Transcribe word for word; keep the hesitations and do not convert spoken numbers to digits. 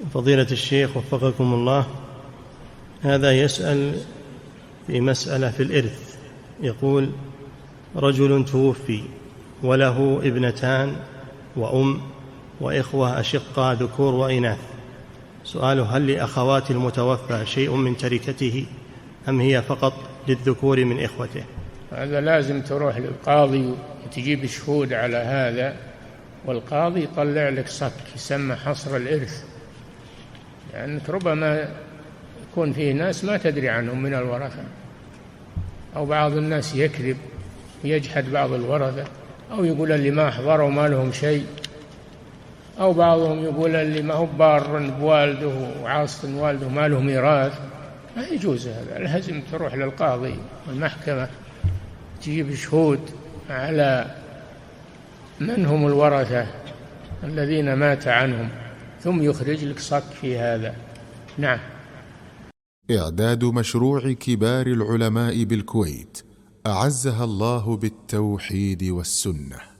فضيلة الشيخ وفقكم الله، هذا يسأل في مسألة في الإرث. يقول: رجل توفي وله ابنتان وأم وإخوة أشقاء ذكور وإناث. سؤاله: هل لأخوات المتوفى شيء من تركته أم هي فقط للذكور من إخوته؟ هذا لازم تروح للقاضي وتجيب شهود على هذا، والقاضي يطلع لك صك يسمى حصر الإرث، لأنك ربما يكون فيه ناس ما تدري عنهم من الورثة، أو بعض الناس يكذب ويجحد بعض الورثة، أو يقول اللي ما أحضروا ما لهم شيء، أو بعضهم يقول اللي ما هو بار بوالده وعاص والده ما له ميراث. ما يجوز هذا، لازم تروح للقاضي والمحكمة تجيب شهود على من هم الورثة الذين مات عنهم، ثم يخرج لك صك في هذا. نعم. إعداد مشروع كبار العلماء بالكويت أعزها الله بالتوحيد والسنة.